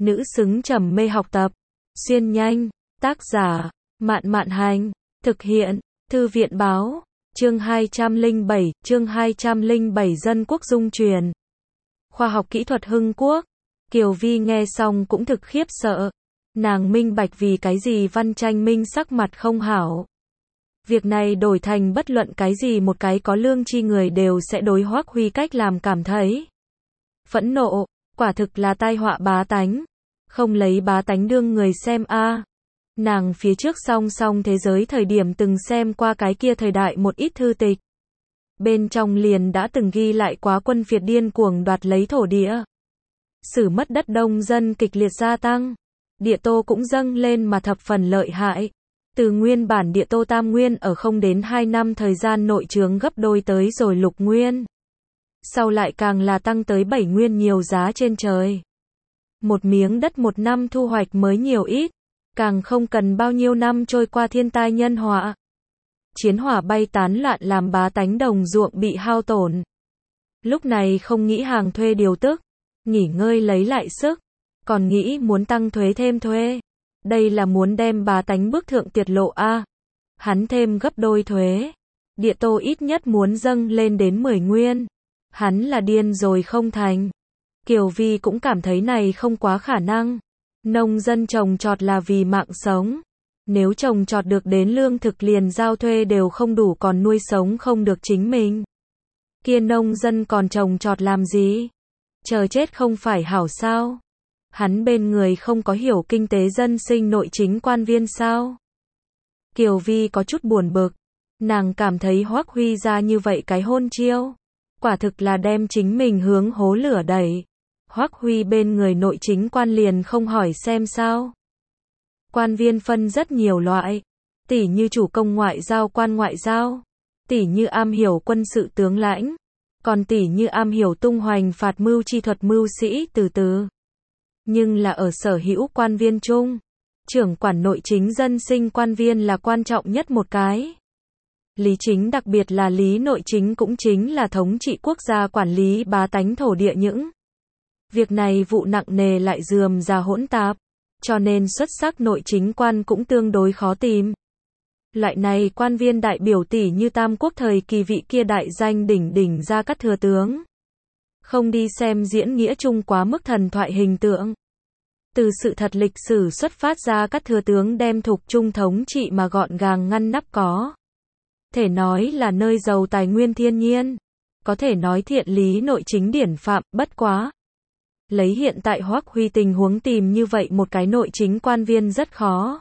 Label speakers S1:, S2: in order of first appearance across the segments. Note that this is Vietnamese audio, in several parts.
S1: nữ xứng trầm mê học tập. Xuyên nhanh, tác giả, Mạn Mạn Hành, thực hiện, Thư viện Báo, chương 207 Dân Quốc Dung Truyền. Khoa học kỹ thuật Hưng Quốc. Kiều Vi nghe xong cũng thực khiếp sợ. Nàng minh bạch vì cái gì Văn Tranh Minh sắc mặt không hảo. Việc này đổi thành bất luận cái gì một cái có lương tri người đều sẽ đối Hoắc Huy cách làm cảm thấy phẫn nộ, quả thực là tai họa bá tánh. Không lấy bá tánh đương người xem a. Nàng phía trước song song thế giới thời điểm từng xem qua cái kia thời đại một ít thư tịch. Bên trong liền đã từng ghi lại quá quân Việt điên cuồng đoạt lấy thổ địa. Sử mất đất đông dân kịch liệt gia tăng. Địa tô cũng dâng lên mà thập phần lợi hại. Từ nguyên bản địa tô tam nguyên ở không đến 2 năm thời gian nội trướng gấp đôi tới rồi lục nguyên. Sau lại càng là tăng tới 7 nguyên nhiều giá trên trời. Một miếng đất một năm thu hoạch mới nhiều ít. Càng không cần bao nhiêu năm trôi qua thiên tai nhân họa. Chiến hỏa bay tán loạn làm bá tánh đồng ruộng bị hao tổn. Lúc này không nghĩ hàng thuê điều tức. Nghỉ ngơi lấy lại sức. Còn nghĩ muốn tăng thuế thêm thuê. Đây là muốn đem bá tánh bức thượng tiệt lộ a. Hắn thêm gấp đôi thuế. Địa tô ít nhất muốn dâng lên đến 10 nguyên. Hắn là điên rồi không thành. Kiều Vi cũng cảm thấy này không quá khả năng. Nông dân trồng trọt là vì mạng sống. Nếu trồng trọt được đến lương thực liền giao thuê đều không đủ còn nuôi sống không được chính mình. Kia nông dân còn trồng trọt làm gì? Chờ chết không phải hảo sao? Hắn bên người không có hiểu kinh tế dân sinh nội chính quan viên sao? Kiều Vi có chút buồn bực. Nàng cảm thấy Hoắc Huy ra như vậy cái hôn chiêu. Quả thực là đem chính mình hướng hố lửa đẩy. Hoắc Huy bên người nội chính quan liền không hỏi xem sao. Quan viên phân rất nhiều loại. Tỉ như chủ công ngoại giao quan ngoại giao. Tỉ như am hiểu quân sự tướng lãnh. Còn tỉ như am hiểu tung hoành phạt mưu chi thuật mưu sĩ từ từ. Nhưng là ở sở hữu quan viên chung. Trưởng quản nội chính dân sinh quan viên là quan trọng nhất một cái. Lý chính đặc biệt là lý nội chính cũng chính là thống trị quốc gia quản lý bá tánh thổ địa những. Việc này vụ nặng nề lại rườm rà hỗn tạp, cho nên xuất sắc nội chính quan cũng tương đối khó tìm. Loại này quan viên đại biểu tỷ như Tam Quốc thời kỳ vị kia đại danh đỉnh đỉnh Gia Cát thừa tướng. Không đi xem diễn nghĩa chung quá mức thần thoại hình tượng. Từ sự thật lịch sử xuất phát Gia Cát thừa tướng đem thục trung thống trị mà gọn gàng ngăn nắp có. Thể nói là nơi giàu tài nguyên thiên nhiên. Có thể nói thiện lý nội chính điển phạm, bất quá. Lấy hiện tại Hoắc Huy tình huống tìm như vậy một cái nội chính quan viên rất khó.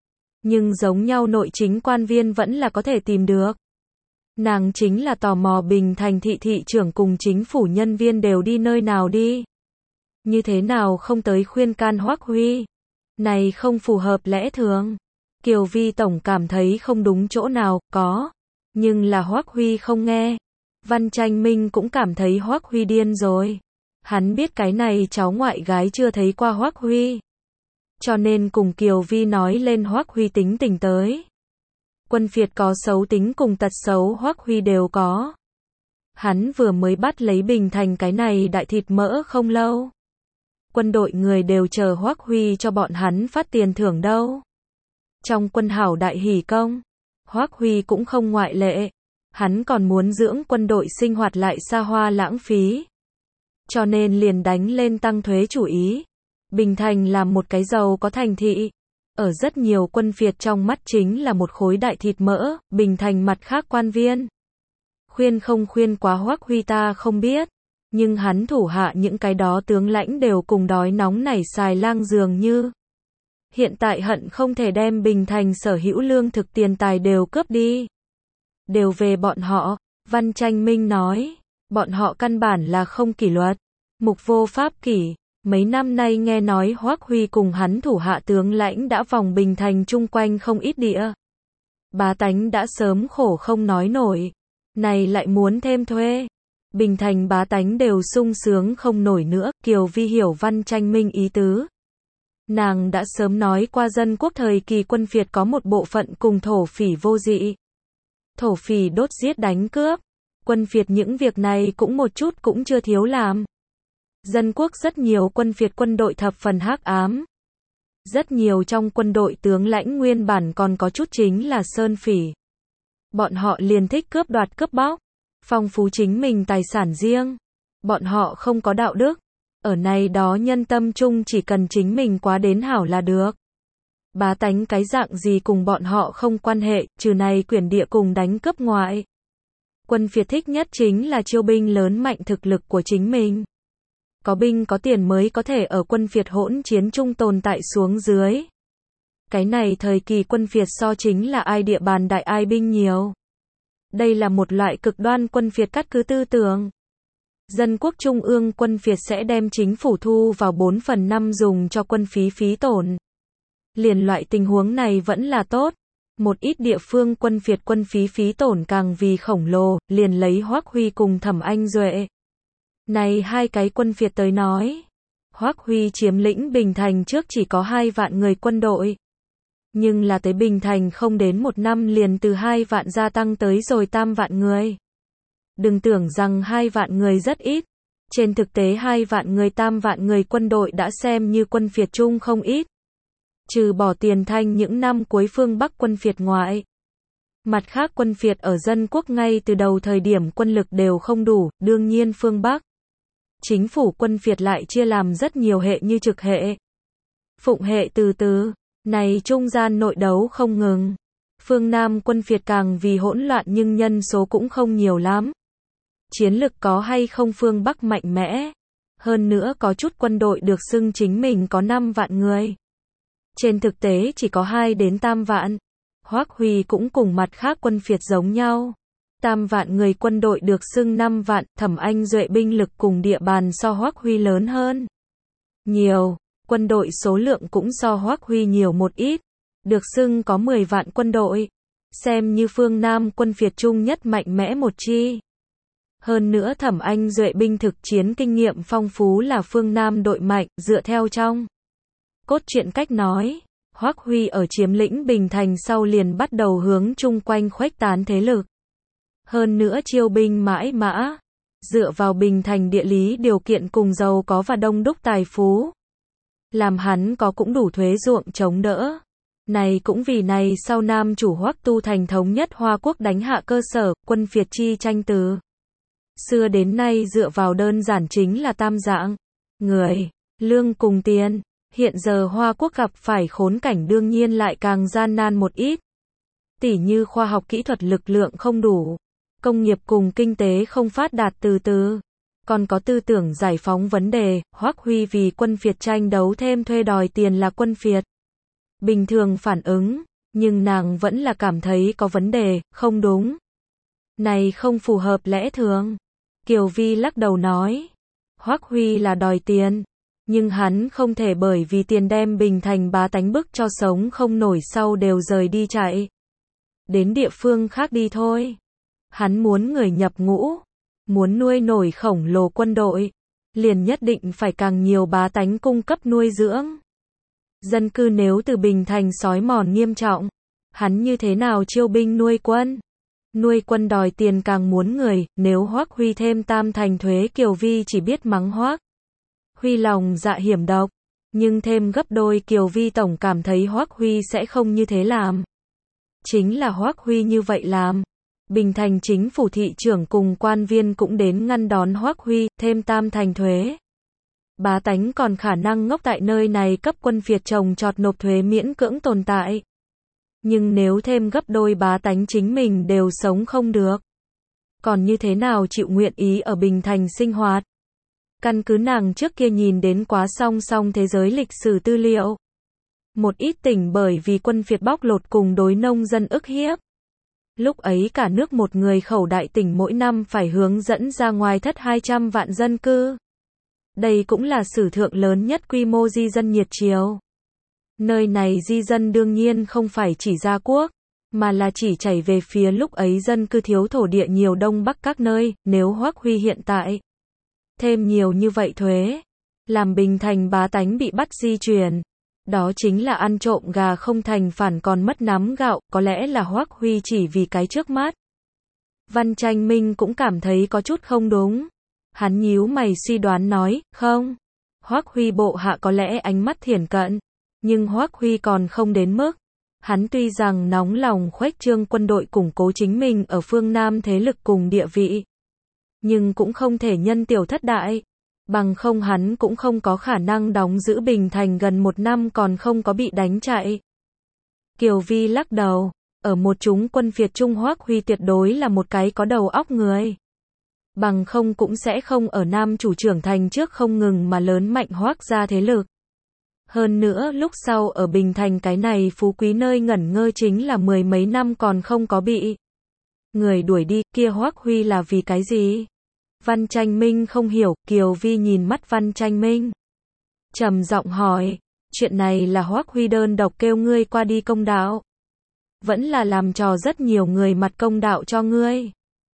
S1: Nhưng giống nhau nội chính quan viên vẫn là có thể tìm được. Nàng chính là tò mò Bình Thành thị trưởng cùng chính phủ nhân viên đều đi nơi nào đi. Như thế nào không tới khuyên can Hoắc Huy. Này không phù hợp lẽ thường. Kiều Vi tổng cảm thấy không đúng chỗ nào, có. Nhưng là Hoắc Huy không nghe. Văn Tranh Minh cũng cảm thấy Hoắc Huy điên rồi. Hắn biết cái này cháu ngoại gái chưa thấy qua Hoắc Huy. Cho nên cùng Kiều Vi nói lên Hoắc Huy tính tình tới. Quân Việt có xấu tính cùng tật xấu Hoắc Huy đều có. Hắn vừa mới bắt lấy Bình Thành cái này đại thịt mỡ không lâu. Quân đội người đều chờ Hoắc Huy cho bọn hắn phát tiền thưởng đâu. Trong quân hảo đại hỉ công, Hoắc Huy cũng không ngoại lệ. Hắn còn muốn dưỡng quân đội sinh hoạt lại xa hoa lãng phí. Cho nên liền đánh lên tăng thuế chủ ý. Bình Thành là một cái giàu có thành thị. Ở rất nhiều quân Việt trong mắt chính là một khối đại thịt mỡ, Bình Thành mặt khác quan viên. Khuyên không khuyên quá Hoắc Huy ta không biết. Nhưng hắn thủ hạ những cái đó tướng lãnh đều cùng đói nóng nảy xài lang dường như. Hiện tại hận không thể đem Bình Thành sở hữu lương thực tiền tài đều cướp đi. Đều về bọn họ, Văn Tranh Minh nói. Bọn họ căn bản là không kỷ luật. Mục vô pháp kỷ. Mấy năm nay nghe nói Hoắc Huy cùng hắn thủ hạ tướng lãnh đã vòng Bình Thành chung quanh không ít địa. Bá tánh đã sớm khổ không nói nổi. Này lại muốn thêm thuê. Bình Thành bá tánh đều sung sướng không nổi nữa. Kiều Vi hiểu Văn Tranh Minh ý tứ. Nàng đã sớm nói qua dân quốc thời kỳ quân Việt có một bộ phận cùng thổ phỉ vô dị. Thổ phỉ đốt giết đánh cướp. Quân Việt những việc này cũng một chút cũng chưa thiếu làm. Dân quốc rất nhiều quân phiệt quân đội thập phần hắc ám. Rất nhiều trong quân đội tướng lãnh nguyên bản còn có chút chính là sơn phỉ. Bọn họ liền thích cướp đoạt cướp bóc, phong phú chính mình tài sản riêng. Bọn họ không có đạo đức. Ở này đó nhân tâm chung chỉ cần chính mình quá đến hảo là được. Bá tánh cái dạng gì cùng bọn họ không quan hệ, trừ này quyển địa cùng đánh cướp ngoại. Quân phiệt thích nhất chính là chiêu binh lớn mạnh thực lực của chính mình. Có binh có tiền mới có thể ở quân phiệt hỗn chiến chung tồn tại xuống dưới. Cái này thời kỳ quân phiệt so chính là ai địa bàn đại ai binh nhiều. Đây là một loại cực đoan quân phiệt cắt cứ tư tưởng. Dân quốc trung ương quân phiệt sẽ đem chính phủ thu vào 4/5 dùng cho quân phí tổn. Liền loại tình huống này vẫn là tốt. Một ít địa phương quân phiệt quân phí tổn càng vì khổng lồ, liền lấy Hoắc Huy cùng Thẩm Anh Duệ. Này hai cái quân phiệt tới nói. Hoắc Huy chiếm lĩnh Bình Thành trước chỉ có 2 vạn người quân đội. Nhưng là tới Bình Thành không đến 1 năm liền từ 2 vạn gia tăng tới rồi 3 vạn người. Đừng tưởng rằng 2 vạn người rất ít. Trên thực tế 2 vạn người 3 vạn người quân đội đã xem như quân phiệt chung không ít. Trừ bỏ Tiền Thanh những năm cuối phương Bắc quân phiệt ngoại. Mặt khác quân phiệt ở dân quốc ngay từ đầu thời điểm quân lực đều không đủ, đương nhiên phương Bắc. Chính phủ quân phiệt lại chia làm rất nhiều hệ như trực hệ, phụng hệ từ. Này trung gian nội đấu không ngừng. Phương Nam quân phiệt càng vì hỗn loạn nhưng nhân số cũng không nhiều lắm. Chiến lực có hay không phương Bắc mạnh mẽ. Hơn nữa có chút quân đội được xưng chính mình có 5 vạn người. Trên thực tế chỉ có 2 đến 3 vạn. Hoắc Huy cũng cùng mặt khác quân phiệt giống nhau. 3 vạn người quân đội được xưng 5 vạn, Thẩm Anh Duệ binh lực cùng địa bàn so Hoắc Huy lớn hơn nhiều. Quân đội số lượng cũng so Hoắc Huy nhiều một ít. Được xưng có 10 vạn quân đội. Xem như phương Nam quân phiệt chung nhất mạnh mẽ một chi. Hơn nữa Thẩm Anh Duệ binh thực chiến kinh nghiệm phong phú là phương Nam đội mạnh, dựa theo trong cốt truyện cách nói. Hoắc Huy ở chiếm lĩnh Bình Thành sau liền bắt đầu hướng chung quanh khuếch tán thế lực. Hơn nữa chiêu binh mãi mã. Dựa vào Bình Thành địa lý điều kiện cùng giàu có và đông đúc tài phú. Làm hắn có cũng đủ thuế ruộng chống đỡ. Này cũng vì này sau Nam chủ Hoắc Tu Thành thống nhất Hoa Quốc đánh hạ cơ sở, quân phiệt chi tranh từ xưa đến nay dựa vào đơn giản chính là 3 dạng. Người, lương cùng tiền. Hiện giờ Hoa Quốc gặp phải khốn cảnh đương nhiên lại càng gian nan một ít. Tỉ như khoa học kỹ thuật lực lượng không đủ. Công nghiệp cùng kinh tế không phát đạt từ. Còn có tư tưởng giải phóng vấn đề, Hoắc Huy vì quân phiệt tranh đấu thêm thuê đòi tiền là quân phiệt. Bình thường phản ứng, nhưng nàng vẫn là cảm thấy có vấn đề, không đúng. Này không phù hợp lẽ thường. Kiều Vi lắc đầu nói. Hoắc Huy là đòi tiền. Nhưng hắn không thể bởi vì tiền đem Bình Thành bá tánh bức cho sống không nổi sau đều rời đi chạy. Đến địa phương khác đi thôi. Hắn muốn người nhập ngũ. Muốn nuôi nổi khổng lồ quân đội. Liền nhất định phải càng nhiều bá tánh cung cấp nuôi dưỡng. Dân cư nếu từ Bình Thành xói mòn nghiêm trọng. Hắn như thế nào chiêu binh nuôi quân? Nuôi quân đòi tiền càng muốn người, nếu Hoắc Huy thêm 3 thành thuế Kiều Vi chỉ biết mắng Hoắc Huy lòng dạ hiểm độc. Nhưng thêm gấp đôi Kiều Vi tổng cảm thấy Hoắc Huy sẽ không như thế làm. Chính là Hoắc Huy như vậy làm. Bình Thành chính phủ thị trưởng cùng quan viên cũng đến ngăn đón Hoắc Huy, thêm 3 thành thuế. Bá tánh còn khả năng ngốc tại nơi này cấp quân phiệt trồng trọt nộp thuế miễn cưỡng tồn tại. Nhưng nếu thêm gấp đôi bá tánh chính mình đều sống không được. Còn như thế nào chịu nguyện ý ở Bình Thành sinh hoạt? Căn cứ nàng trước kia nhìn đến quá song thế giới lịch sử tư liệu. Một ít tỉnh bởi vì quân phiệt bóc lột cùng đối nông dân ức hiếp. Lúc ấy cả nước một người khẩu đại tỉnh mỗi năm phải hướng dẫn ra ngoài thất 200 vạn dân cư. Đây cũng là sử thượng lớn nhất quy mô di dân nhiệt triều. Nơi này di dân đương nhiên không phải chỉ Gia Quốc, mà là chỉ chảy về phía lúc ấy dân cư thiếu thổ địa nhiều Đông Bắc các nơi, nếu Hoắc Huy hiện tại thêm nhiều như vậy thuế, làm Bình Thành bá tánh bị bắt di chuyển. Đó chính là ăn trộm gà không thành phản còn mất nắm gạo, có lẽ là Hoắc Huy chỉ vì cái trước mắt. Văn Tranh Minh cũng cảm thấy có chút không đúng. Hắn nhíu mày suy đoán nói, không. Hoắc Huy bộ hạ có lẽ ánh mắt thiển cận, nhưng Hoắc Huy còn không đến mức. Hắn tuy rằng nóng lòng khuếch trương quân đội củng cố chính mình ở phương Nam thế lực cùng địa vị, nhưng cũng không thể nhân tiểu thất đại. Bằng không hắn cũng không có khả năng đóng giữ Bình Thành gần 1 năm còn không có bị đánh chạy. Kiều Vi lắc đầu, ở một chúng quân phiệt Trung Hoắc Huy tuyệt đối là một cái có đầu óc người. Bằng không cũng sẽ không ở Nam chủ trưởng thành trước không ngừng mà lớn mạnh Hoắc gia thế lực. Hơn nữa lúc sau ở Bình Thành cái này phú quý nơi ngẩn ngơ chính là 10 mấy năm còn không có bị người đuổi đi, kia Hoắc Huy là vì cái gì? Văn Tranh Minh không hiểu, Kiều Vi nhìn mắt Văn Tranh Minh, trầm giọng hỏi, chuyện này là Hoắc Huy đơn độc kêu ngươi qua đi công đạo, vẫn là làm trò rất nhiều người mặt công đạo cho ngươi?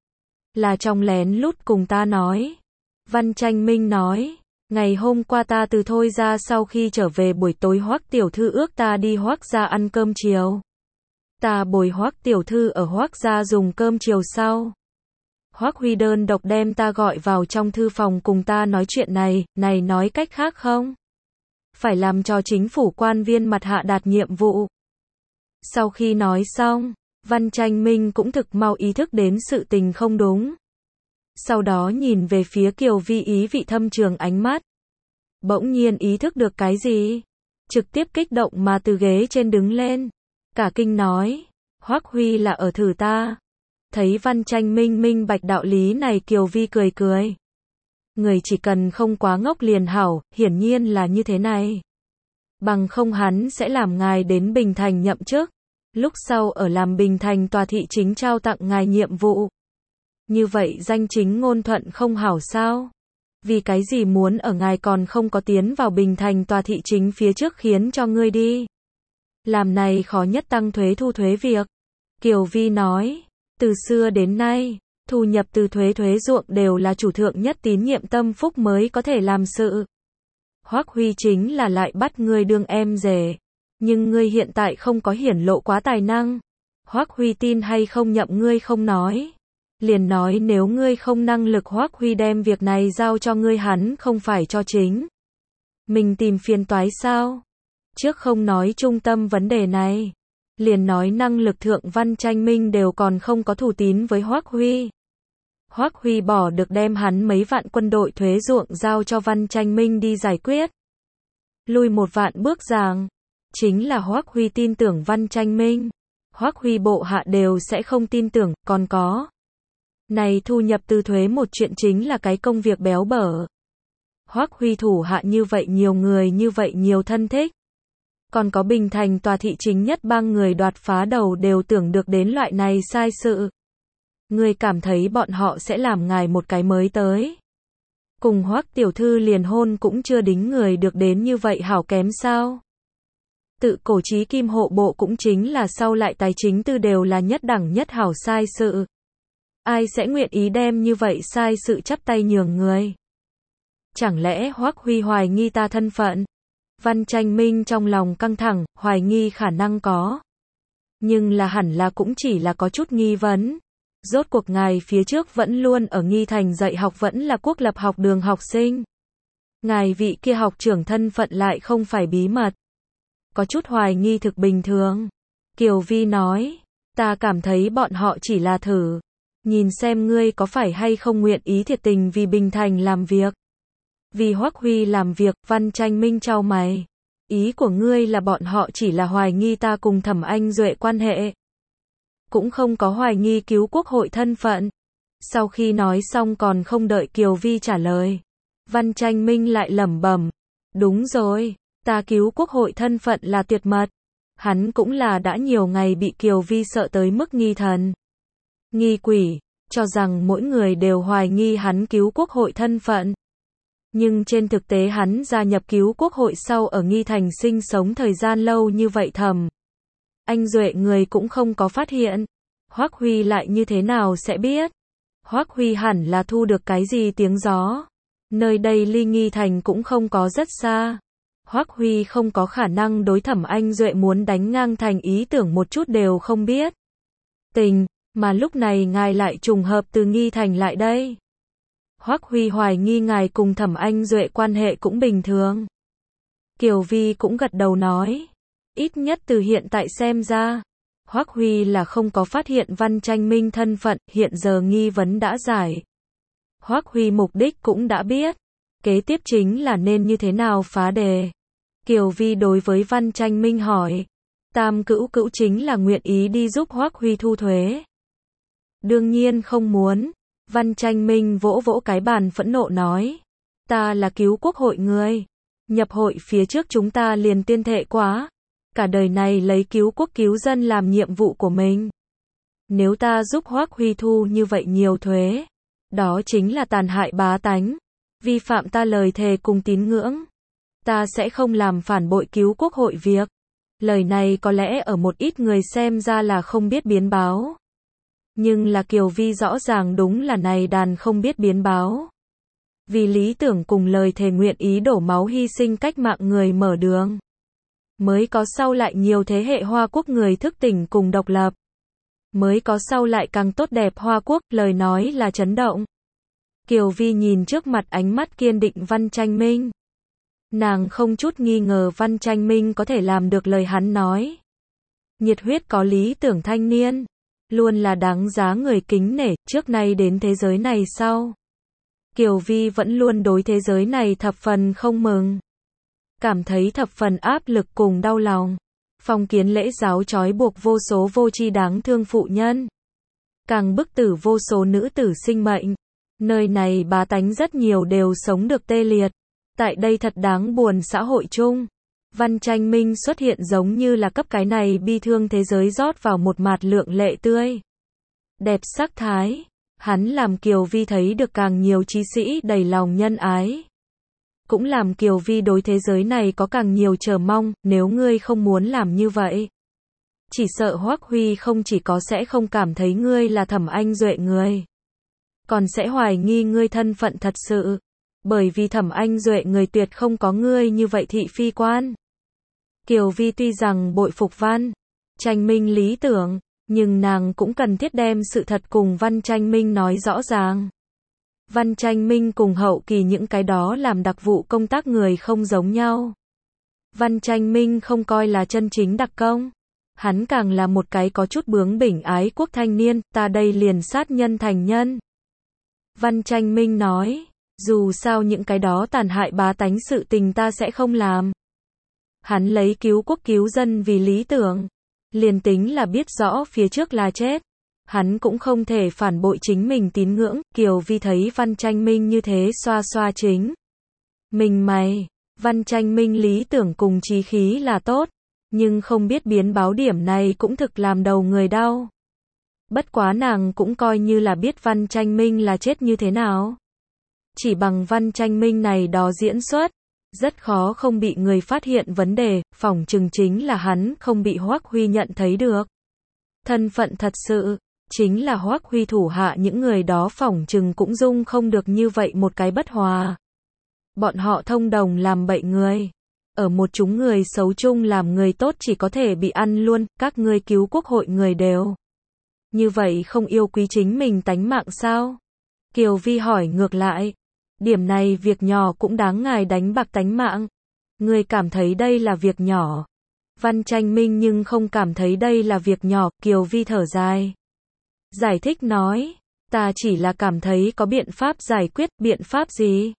S1: Là trong lén lút cùng ta nói. Văn Tranh Minh nói, ngày hôm qua ta từ Thôi ra sau khi trở về buổi tối Hoắc tiểu thư ước ta đi Hoắc gia ăn cơm chiều. Ta bồi Hoắc tiểu thư ở Hoắc gia dùng cơm chiều sau. Hoắc Huy đơn độc đem ta gọi vào trong thư phòng cùng ta nói chuyện này, nói cách khác không? Phải làm cho chính phủ quan viên mặt hạ đạt nhiệm vụ. Sau khi nói xong, Văn Tranh Minh cũng thực mau ý thức đến sự tình không đúng. Sau đó nhìn về phía Kiều Vi ý vị thâm trường ánh mắt. Bỗng nhiên ý thức được cái gì? Trực tiếp kích động mà từ ghế trên đứng lên. Cả kinh nói, Hoắc Huy là ở thử ta. Thấy Văn Tranh Minh minh bạch đạo lý này Kiều Vi cười cười. Người chỉ cần không quá ngốc liền hảo, hiển nhiên là như thế này. Bằng không hắn sẽ làm ngài đến Bình Thành nhậm chức. Lúc sau ở làm Bình Thành tòa thị chính trao tặng ngài nhiệm vụ. Như vậy danh chính ngôn thuận không hảo sao? Vì cái gì muốn ở ngài còn không có tiến vào Bình Thành tòa thị chính phía trước khiến cho ngươi đi? Làm này khó nhất tăng thuế thu thuế việc. Kiều Vi nói, từ xưa đến nay, thu nhập từ thuế ruộng đều là chủ thượng nhất tín nhiệm tâm phúc mới có thể làm sự. Hoắc Huy chính là lại bắt ngươi đương em rể. Nhưng ngươi hiện tại không có hiển lộ quá tài năng. Hoắc Huy tin hay không nhậm ngươi không nói. Liền nói nếu ngươi không năng lực Hoắc Huy đem việc này giao cho ngươi hắn không phải cho chính mình tìm phiền toái sao? Trước không nói trung tâm vấn đề này. Liền nói năng lực thượng Văn Tranh Minh đều còn không có thủ tín với Hoắc Huy. Hoắc Huy bỏ được đem hắn mấy vạn quân đội thuế ruộng giao cho Văn Tranh Minh đi giải quyết. Lui một vạn bước giảng. Chính là Hoắc Huy tin tưởng Văn Tranh Minh. Hoắc Huy bộ hạ đều sẽ không tin tưởng, còn có. Này thu nhập từ thuế một chuyện chính là cái công việc béo bở. Hoắc Huy thủ hạ như vậy nhiều người như vậy nhiều thân thích. Còn có Bình Thành tòa thị chính nhất bang người đoạt phá đầu đều tưởng được đến loại này sai sự. Người cảm thấy bọn họ sẽ làm ngài một cái mới tới. Cùng Hoắc tiểu thư liền hôn cũng chưa đính người được đến như vậy hảo kém sao? Tự cổ chí kim hộ bộ cũng chính là sau lại tài chính tư đều là nhất đẳng nhất hảo sai sự. Ai sẽ nguyện ý đem như vậy sai sự chắp tay nhường người? Chẳng lẽ Hoắc Huy hoài nghi ta thân phận? Văn Tranh Minh trong lòng căng thẳng, hoài nghi khả năng có. Nhưng là hẳn là cũng chỉ là có chút nghi vấn. Rốt cuộc ngài phía trước vẫn luôn ở Nghi Thành dạy học vẫn là quốc lập học đường học sinh. Ngài vị kia học trưởng thân phận lại không phải bí mật. Có chút hoài nghi thực bình thường. Kiều Vi nói, ta cảm thấy bọn họ chỉ là thử. Nhìn xem ngươi có phải hay không nguyện ý thiệt tình vì Bình Thành làm việc. Vì Hoắc Huy làm việc, Văn Tranh Minh chau mày. Ý của ngươi là bọn họ chỉ là hoài nghi ta cùng Thẩm Anh Duệ quan hệ. Cũng không có hoài nghi cứu quốc hội thân phận. Sau khi nói xong còn không đợi Kiều Vi trả lời. Văn Tranh Minh lại lẩm bẩm. Đúng rồi, ta cứu quốc hội thân phận là tuyệt mật. Hắn cũng là đã nhiều ngày bị Kiều Vi sợ tới mức nghi thần. Nghi quỷ, cho rằng mỗi người đều hoài nghi hắn cứu quốc hội thân phận. Nhưng trên thực tế hắn gia nhập cứu quốc hội sau ở Nghi Thành sinh sống thời gian lâu như vậy Thẩm Anh Duệ người cũng không có phát hiện. Hoắc Huy lại như thế nào sẽ biết? Hoắc Huy hẳn là thu được cái gì tiếng gió. Nơi đây ly Nghi Thành cũng không có rất xa. Hoắc Huy không có khả năng đối Thẩm Anh Duệ muốn đánh ngang thành ý tưởng một chút đều không biết. Mà lúc này ngài lại trùng hợp từ Nghi Thành lại đây. Hoắc Huy hoài nghi ngài cùng Thẩm Anh Duệ quan hệ cũng bình thường. Kiều Vi cũng gật đầu nói. Ít nhất từ hiện tại xem ra, Hoắc Huy là không có phát hiện Văn Tranh Minh thân phận, hiện giờ nghi vấn đã giải. Hoắc Huy mục đích cũng đã biết. Kế tiếp chính là nên như thế nào phá đề. Kiều Vi đối với Văn Tranh Minh hỏi. Tam Cữu Cữu chính là nguyện ý đi giúp Hoắc Huy thu thuế. Đương nhiên không muốn. Văn Tranh Minh vỗ vỗ cái bàn phẫn nộ nói. Ta là cứu quốc hội người. Nhập hội phía trước chúng ta liền tiên thệ quá. Cả đời này lấy cứu quốc cứu dân làm nhiệm vụ của mình. Nếu ta giúp Hoắc Huy thu như vậy nhiều thuế, đó chính là tàn hại bá tánh, vi phạm ta lời thề cùng tín ngưỡng. Ta sẽ không làm phản bội cứu quốc hội việc. Lời này có lẽ ở một ít người xem ra là không biết biến báo. Nhưng là Kiều Vi rõ ràng đúng là này đàn không biết biến báo. Vì lý tưởng cùng lời thề nguyện ý đổ máu hy sinh cách mạng người mở đường. Mới có sau lại nhiều thế hệ Hoa Quốc người thức tỉnh cùng độc lập. Mới có sau lại càng tốt đẹp Hoa Quốc, lời nói là chấn động. Kiều Vi nhìn trước mặt ánh mắt kiên định Văn Tranh Minh. Nàng không chút nghi ngờ Văn Tranh Minh có thể làm được lời hắn nói. Nhiệt huyết có lý tưởng thanh niên, luôn là đáng giá người kính nể, trước nay đến thế giới này sau. Kiều Vi vẫn luôn đối thế giới này thập phần không mừng. Cảm thấy thập phần áp lực cùng đau lòng. Phong kiến lễ giáo trói buộc vô số vô tri đáng thương phụ nhân. Càng bức tử vô số nữ tử sinh mệnh. Nơi này bá tánh rất nhiều đều sống được tê liệt. Tại đây thật đáng buồn xã hội chung. Văn Tranh Minh xuất hiện giống như là cấp cái này bi thương thế giới rót vào một mạt lượng lệ tươi. Đẹp sắc thái. Hắn làm Kiều Vi thấy được càng nhiều chí sĩ đầy lòng nhân ái. Cũng làm Kiều Vi đối thế giới này có càng nhiều chờ mong, nếu ngươi không muốn làm như vậy. Chỉ sợ Hoắc Huy không chỉ có sẽ không cảm thấy ngươi là Thẩm Anh Duệ người. Còn sẽ hoài nghi ngươi thân phận thật sự. Bởi vì Thẩm Anh Duệ người tuyệt không có ngươi như vậy thị phi quan. Kiều Vi tuy rằng bội phục Văn Tranh Minh lý tưởng, nhưng nàng cũng cần thiết đem sự thật cùng Văn Tranh Minh nói rõ ràng. Văn Tranh Minh cùng hậu kỳ những cái đó làm đặc vụ công tác người không giống nhau. Văn Tranh Minh không coi là chân chính đặc công. Hắn càng là một cái có chút bướng bỉnh ái quốc thanh niên, ta đây liền sát nhân thành nhân. Văn Tranh Minh nói, dù sao những cái đó tàn hại bá tánh sự tình ta sẽ không làm. Hắn lấy cứu quốc cứu dân vì lý tưởng. Liền tính là biết rõ phía trước là chết. Hắn cũng không thể phản bội chính mình tín ngưỡng. Kiều Vi thấy Văn Tranh Minh như thế xoa xoa chính mình mày. Văn Tranh Minh lý tưởng cùng chí khí là tốt, nhưng không biết biến báo điểm này cũng thực làm đầu người đau. Bất quá nàng cũng coi như là biết Văn Tranh Minh là chết như thế nào. Chỉ bằng Văn Tranh Minh này đó diễn xuất, rất khó không bị người phát hiện vấn đề, phỏng chừng chính là hắn không bị Hoắc Huy nhận thấy được. Thân phận thật sự, chính là Hoắc Huy thủ hạ những người đó phỏng chừng cũng dung không được như vậy một cái bất hòa. Bọn họ thông đồng làm bậy người. Ở một chúng người xấu chung làm người tốt chỉ có thể bị ăn luôn, các ngươi cứu quốc hội người đều. Như vậy không yêu quý chính mình tánh mạng sao? Kiều Vi hỏi ngược lại. Điểm này việc nhỏ cũng đáng ngài đánh bạc tánh mạng. Ngươi cảm thấy đây là việc nhỏ. Văn Tranh Minh nhưng không cảm thấy đây là việc nhỏ, Kiều Vi thở dài. Giải thích nói, ta chỉ là cảm thấy có biện pháp giải quyết, biện pháp gì?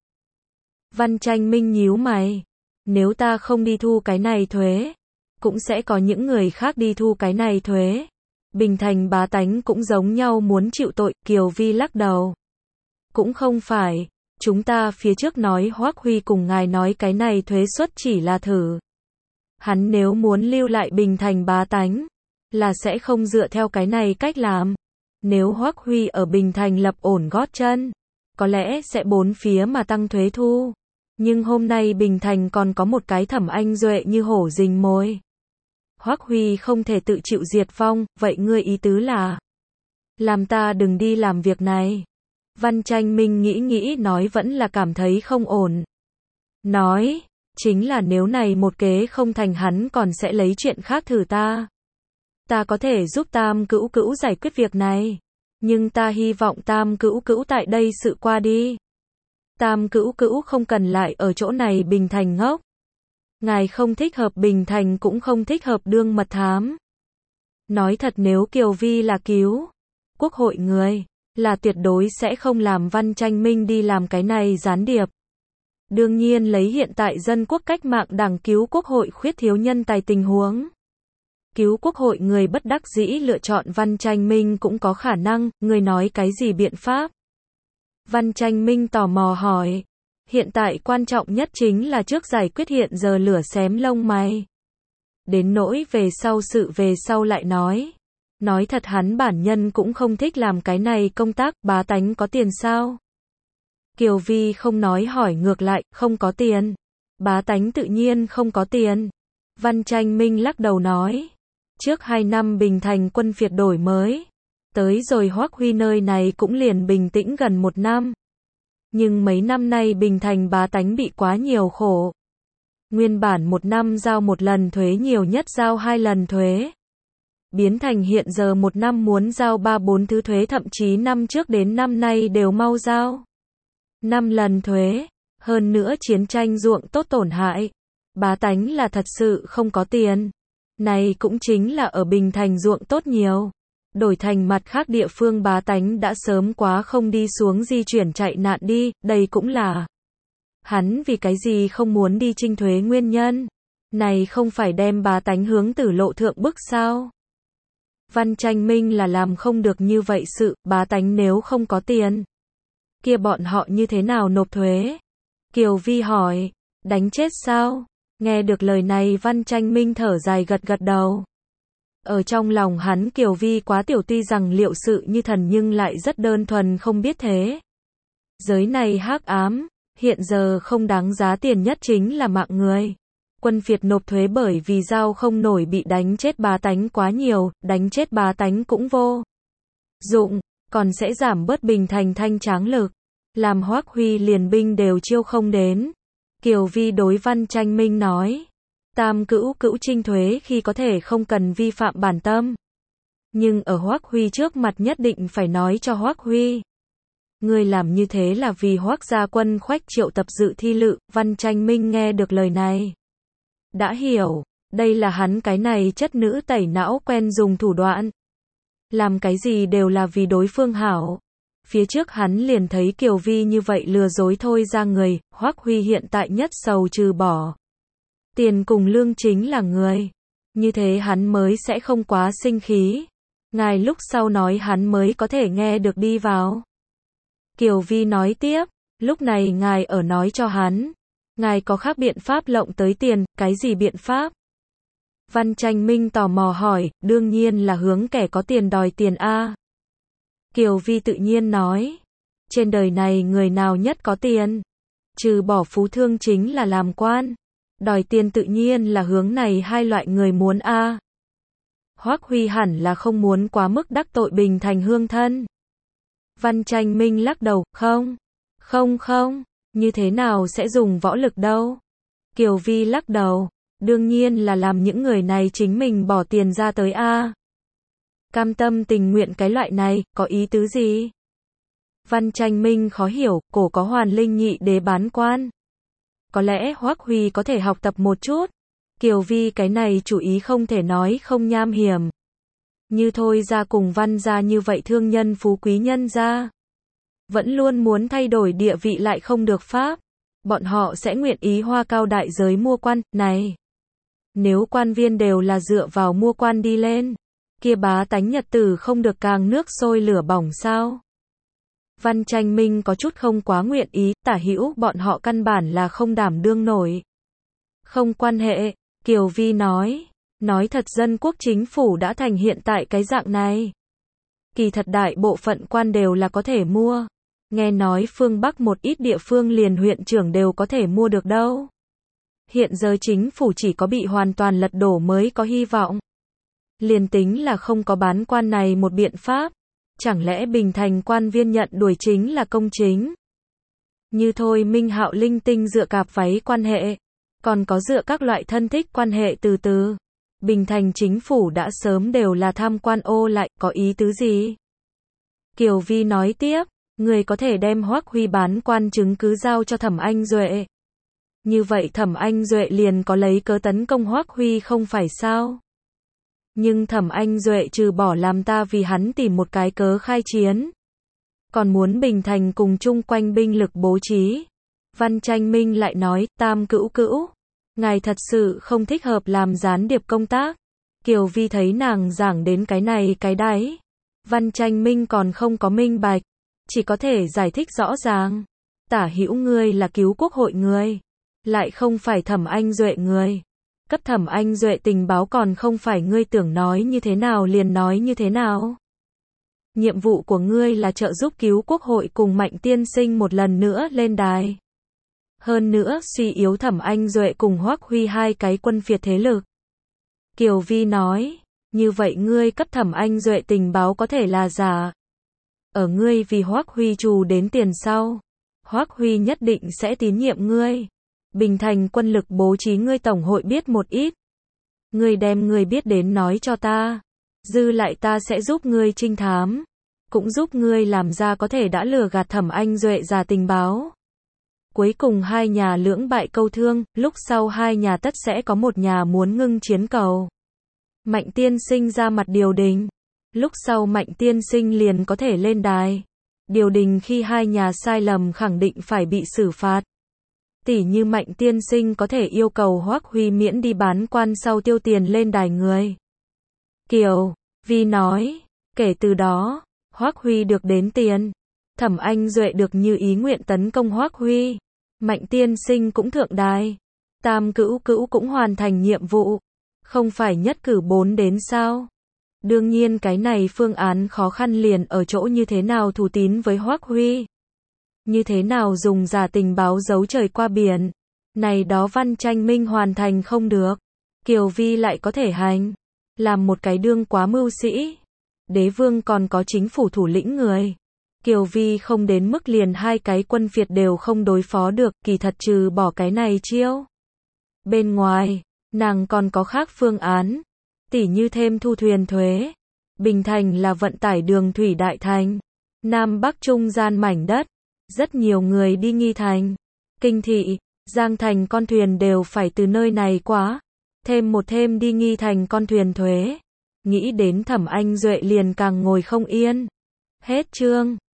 S1: Văn Tranh Minh nhíu mày. Nếu ta không đi thu cái này thuế, cũng sẽ có những người khác đi thu cái này thuế. Bình thành bá tánh cũng giống nhau muốn chịu tội, Kiều Vi lắc đầu. Cũng không phải, chúng ta phía trước nói Hoắc Huy cùng ngài nói cái này thuế suất chỉ là thử. Hắn nếu muốn lưu lại bình thành bá tánh, là sẽ không dựa theo cái này cách làm. Nếu Hoắc Huy ở Bình Thành lập ổn gót chân, có lẽ sẽ bốn phía mà tăng thuế thu. Nhưng hôm nay Bình Thành còn có một cái Thẩm Anh Duệ như hổ rình mồi. Hoắc Huy không thể tự chịu diệt vong, vậy ngươi ý tứ là làm ta đừng đi làm việc này. Văn Tranh Minh nghĩ nói vẫn là cảm thấy không ổn. Nói, chính là nếu này một kế không thành hắn còn sẽ lấy chuyện khác thử ta. Ta có thể giúp Tam Cữu Cữu giải quyết việc này. Nhưng ta hy vọng Tam Cữu Cữu tại đây sự qua đi. Tam Cữu Cữu không cần lại ở chỗ này Bình Thành ngốc. Ngài không thích hợp Bình Thành cũng không thích hợp đương mật thám. Nói thật nếu Kiều Vi là cứu quốc hội người, là tuyệt đối sẽ không làm Văn Tranh Minh đi làm cái này gián điệp. Đương nhiên lấy hiện tại Dân Quốc Cách Mạng Đảng cứu quốc hội khuyết thiếu nhân tài tình huống. Cứu quốc hội người bất đắc dĩ lựa chọn Văn Tranh Minh cũng có khả năng, người nói cái gì biện pháp? Văn Tranh Minh tò mò hỏi. Hiện tại quan trọng nhất chính là trước giải quyết hiện giờ lửa xém lông mày. Đến nỗi về sau sự về sau lại nói. Nói thật hắn bản nhân cũng không thích làm cái này công tác, bá tánh có tiền sao? Kiều Vi không nói hỏi ngược lại, không có tiền. Bá tánh tự nhiên không có tiền. Văn Tranh Minh lắc đầu nói. Trước 2 năm Bình Thành quân phiệt đổi mới. Tới rồi Hoắc Huy nơi này cũng liền bình tĩnh gần 1 năm. Nhưng mấy năm nay Bình Thành bá tánh bị quá nhiều khổ. Nguyên bản 1 năm giao 1 lần thuế nhiều nhất giao 2 lần thuế. Biến thành hiện giờ 1 năm muốn giao 3-4 thứ thuế thậm chí năm trước đến năm nay đều mau giao 5 lần thuế. Hơn nữa chiến tranh ruộng tốt tổn hại. Bá tánh là thật sự không có tiền. Này cũng chính là ở Bình Thành ruộng tốt nhiều. Đổi thành mặt khác địa phương bá tánh đã sớm quá không đi xuống di chuyển chạy nạn đi, đây cũng là hắn vì cái gì không muốn đi trinh thuế nguyên nhân. Này không phải đem bá tánh hướng tử lộ thượng bức sao? Văn Tranh Minh là làm không được như vậy sự, bá tánh nếu không có tiền. Kia bọn họ như thế nào nộp thuế? Kiều Vi hỏi, đánh chết sao? Nghe được lời này Văn Tranh Minh thở dài gật gật đầu. Ở trong lòng hắn Kiều Vi quá tiểu tuy rằng liệu sự như thần nhưng lại rất đơn thuần không biết thế. Giới này hắc ám, hiện giờ không đáng giá tiền nhất chính là mạng người. Quân phiệt nộp thuế bởi vì giao không nổi bị đánh chết bá tánh quá nhiều, đánh chết bá tánh cũng vô dụng, còn sẽ giảm bớt Bình Thành thanh tráng lực. Làm Hoắc Huy liền binh đều chiêu không đến. Kiều Vi đối Văn Tranh Minh nói. Tam Cữu Cữu trinh thuế khi có thể không cần vi phạm bản tâm. Nhưng ở Hoắc Huy trước mặt nhất định phải nói cho Hoắc Huy. Ngươi làm như thế là vì Hoắc gia quân khoách triệu tập dự thi lự. Văn Tranh Minh nghe được lời này. Đã hiểu, đây là hắn cái này chất nữ tẩy não quen dùng thủ đoạn. Làm cái gì đều là vì đối phương hảo. Phía trước hắn liền thấy Kiều Vi như vậy lừa dối thôi ra người, Hoắc Huy hiện tại nhất sầu trừ bỏ. Tiền cùng lương chính là người. Như thế hắn mới sẽ không quá sinh khí. Ngài lúc sau nói hắn mới có thể nghe được đi vào. Kiều Vi nói tiếp, lúc này ngài ở nói cho hắn. Ngài có khác biện pháp lộng tới tiền, cái gì biện pháp? Văn Tranh Minh tò mò hỏi, đương nhiên là hướng kẻ có tiền đòi tiền a. Kiều Vi tự nhiên nói, trên đời này người nào nhất có tiền? Trừ bỏ phú thương chính là làm quan. Đòi tiền tự nhiên là hướng này hai loại người muốn a. Hoắc Huy hẳn là không muốn quá mức đắc tội Bình Thành hương thân. Văn Tranh Minh lắc đầu, không, như thế nào sẽ dùng võ lực đâu? Kiều Vi lắc đầu, đương nhiên là làm những người này chính mình bỏ tiền ra tới a. Cam tâm tình nguyện cái loại này, có ý tứ gì? Văn Tranh Minh khó hiểu, cổ có Hoàn Linh nhị đế bán quan. Có lẽ Hoắc Huy có thể học tập một chút. Kiều Vi cái này chủ ý không thể nói không nham hiểm. Như thôi ra cùng Văn gia như vậy thương nhân phú quý nhân gia. Vẫn luôn muốn thay đổi địa vị lại không được pháp. Bọn họ sẽ nguyện ý hoa cao đại giới mua quan, này. Nếu quan viên đều là dựa vào mua quan đi lên. Kia bá tánh nhật tử không được càng nước sôi lửa bỏng sao? Văn Tranh Minh có chút không quá nguyện ý, tả hữu bọn họ căn bản là không đảm đương nổi. Không quan hệ, Kiều Vi nói thật Dân Quốc chính phủ đã thành hiện tại cái dạng này. Kỳ thật đại bộ phận quan đều là có thể mua. Nghe nói phương Bắc một ít địa phương liền huyện trưởng đều có thể mua được đâu. Hiện giờ chính phủ chỉ có bị hoàn toàn lật đổ mới có hy vọng. Liền tính là không có bán quan này một biện pháp. Chẳng lẽ Bình Thành quan viên nhận đuổi chính là công chính? Như thôi Minh Hạo linh tinh dựa cạp váy quan hệ. Còn có dựa các loại thân thích quan hệ từ từ. Bình Thành chính phủ đã sớm đều là tham quan ô lại, có ý tứ gì? Kiều Vi nói tiếp, Ngươi có thể đem Hoắc Huy bán quan chứng cứ giao cho Thẩm Anh Duệ. Như vậy Thẩm Anh Duệ liền có lấy cớ tấn công Hoắc Huy không phải sao? Nhưng Thẩm Anh Duệ trừ bỏ làm ta vì hắn tìm một cái cớ khai chiến, còn muốn Bình Thành cùng chung quanh binh lực bố trí. Văn Tranh Minh lại nói, Tam Cữu Cữu, ngài thật sự không thích hợp làm gián điệp công tác. Kiều Vi thấy nàng giảng đến cái này cái đấy. Văn Tranh Minh còn không có minh bạch, chỉ có thể giải thích rõ ràng. Tả Hữu ngươi là cứu quốc hội người, lại không phải Thẩm Anh Duệ người. Cấp Thẩm Anh Duệ tình báo còn không phải ngươi tưởng nói như thế nào liền nói như thế nào. Nhiệm vụ của ngươi là trợ giúp cứu quốc hội cùng Mạnh tiên sinh một lần nữa lên đài. Hơn nữa suy yếu Thẩm Anh Duệ cùng Hoắc Huy hai cái quân phiệt thế lực. Kiều Vi nói, như vậy ngươi cấp Thẩm Anh Duệ tình báo có thể là giả. Ở ngươi vì Hoắc Huy trù đến tiền sau, Hoắc Huy nhất định sẽ tín nhiệm ngươi. Bình Thành quân lực bố trí ngươi tổng hội biết một ít. Ngươi đem ngươi biết đến nói cho ta. Dư lại ta sẽ giúp ngươi trinh thám. Cũng giúp ngươi làm ra có thể đã lừa gạt Thẩm Anh Duệ giả tình báo. Cuối cùng hai nhà lưỡng bại câu thương, lúc sau hai nhà tất sẽ có một nhà muốn ngưng chiến cầu. Mạnh tiên sinh ra mặt điều đình. Lúc sau Mạnh tiên sinh liền có thể lên đài. Điều đình khi hai nhà sai lầm khẳng định phải bị xử phạt. Tỉ như Mạnh tiên sinh có thể yêu cầu Hoắc Huy miễn đi bán quan sau tiêu tiền lên đài người. Kiều Vi nói, kể từ đó, Hoắc Huy được đến tiền. Thẩm Anh Duệ được như ý nguyện tấn công Hoắc Huy. Mạnh tiên sinh cũng thượng đài. Tam Cữu Cữu cũng hoàn thành nhiệm vụ. Không phải nhất cử 4 đến sao? Đương nhiên cái này phương án khó khăn liền ở chỗ như thế nào thủ tín với Hoắc Huy. Như thế nào dùng giả tình báo giấu trời qua biển. Này đó Văn Tranh Minh hoàn thành không được. Kiều Vi lại có thể hành. Làm một cái đương quá mưu sĩ. Đế vương còn có chính phủ thủ lĩnh người. Kiều Vi không đến mức liền hai cái quân phiệt đều không đối phó được, kỳ thật trừ bỏ cái này chiêu. Bên ngoài, nàng còn có khác phương án. Tỉ như thêm thu thuyền thuế. Bình Thành là vận tải đường thủy đại thành. Nam Bắc trung gian mảnh đất. Rất nhiều người đi Nghi Thành, Kinh Thị, Giang Thành con thuyền đều phải từ nơi này quá. Thêm đi Nghi Thành con thuyền thuế. Nghĩ đến Thẩm Anh Duệ liền càng ngồi không yên. Hết chương.